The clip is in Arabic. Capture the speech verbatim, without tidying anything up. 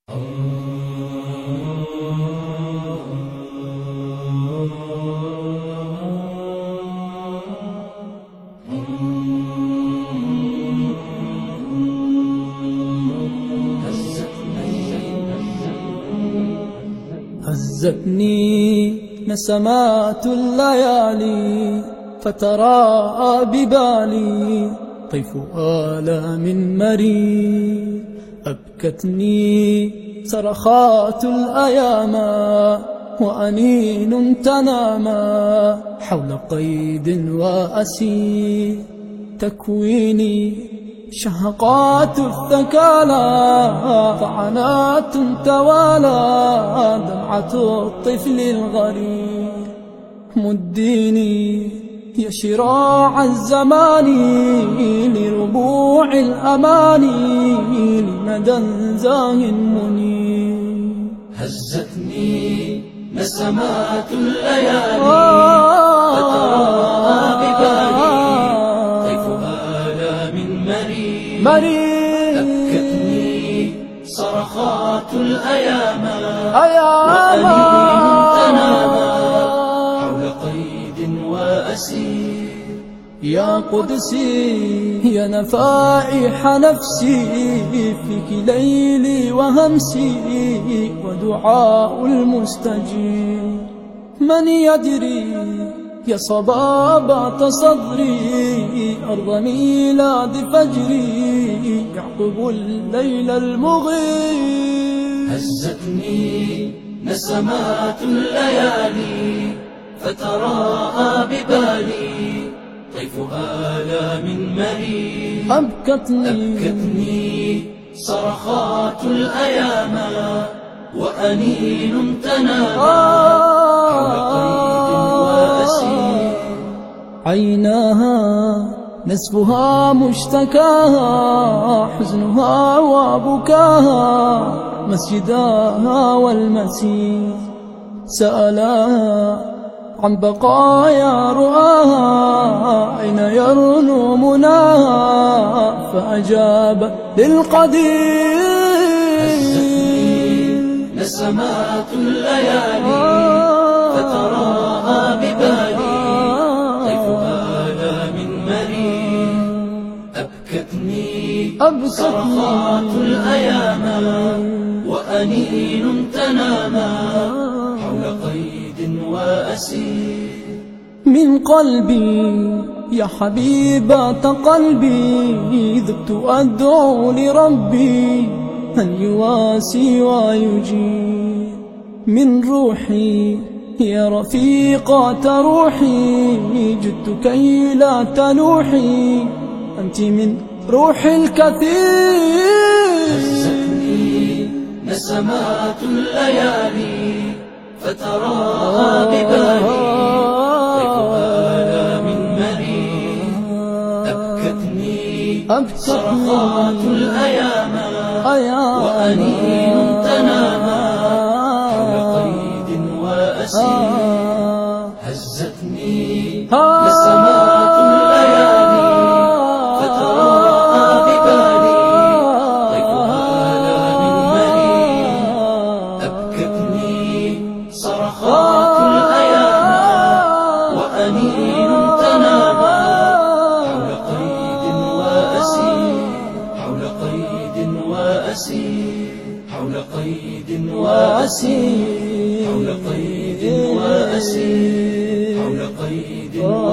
هزتني نسمات الليالي فتراءى ببالي طيف آلام مرير، أبكتني صرخات الأيام وأنين تنامى حول قيد وأسير، تكويني شهقات الثكالى طعنات توالى دمعة الطفل الغرير، مديني يا شراع الزمان لربوع الأماني لمدى زاه منير. هزتني نسمات الليالي فتراءى ببالي طيف آلام مرير، أبكتني صرخات الأيام وأنين تنامى حول قيد وأسير. يا قدسي يا نفائح نفسي فيك ليلي وهمسي ودعاء المستجيب، من يدري يا صبابة صدري أرض ميلاد فجري يعقب الليل المغيب. هزتني نسمات الليالي فتراءى ببالي طيف آلام مرير، أبكتني, أبكتني صرخات الأيام وأنين تنامى حول قيد وأسير. عيناها نسفها مشتكاها حزنها وبكاها مسجداها والمسير، سألاها عن بقايا رؤاها أين يرنو مناها فأجاب للقدير. هزتني نسمات الليالي فتراءى ببالي طيف آلام مرير، أبكتني صرخات الأيام وأنين تنامى حول قيد وأسير. من قلبي يا حبيبة قلبي ذبت أدعو لربي أن يواسي ويجيب، من روحي يا رفيقة روحي جدت كي لا تلوحي أنت من روح الكثير. هزتني نسمات الليالي فتراءى ببالي طيف آلام مرير، أبكتني صرخات الأيام وأنين تنامى حول قيد وأسير. هزتني نسمات الليالي فتراءى ببالي طيف آلام مرير، أبكتني صرخات الأيام وأنين تنامى حول قيد وأسير، حول قيد وأسير، حول قيد وأسير، حول قيد وأسير، حول قيد وأسير.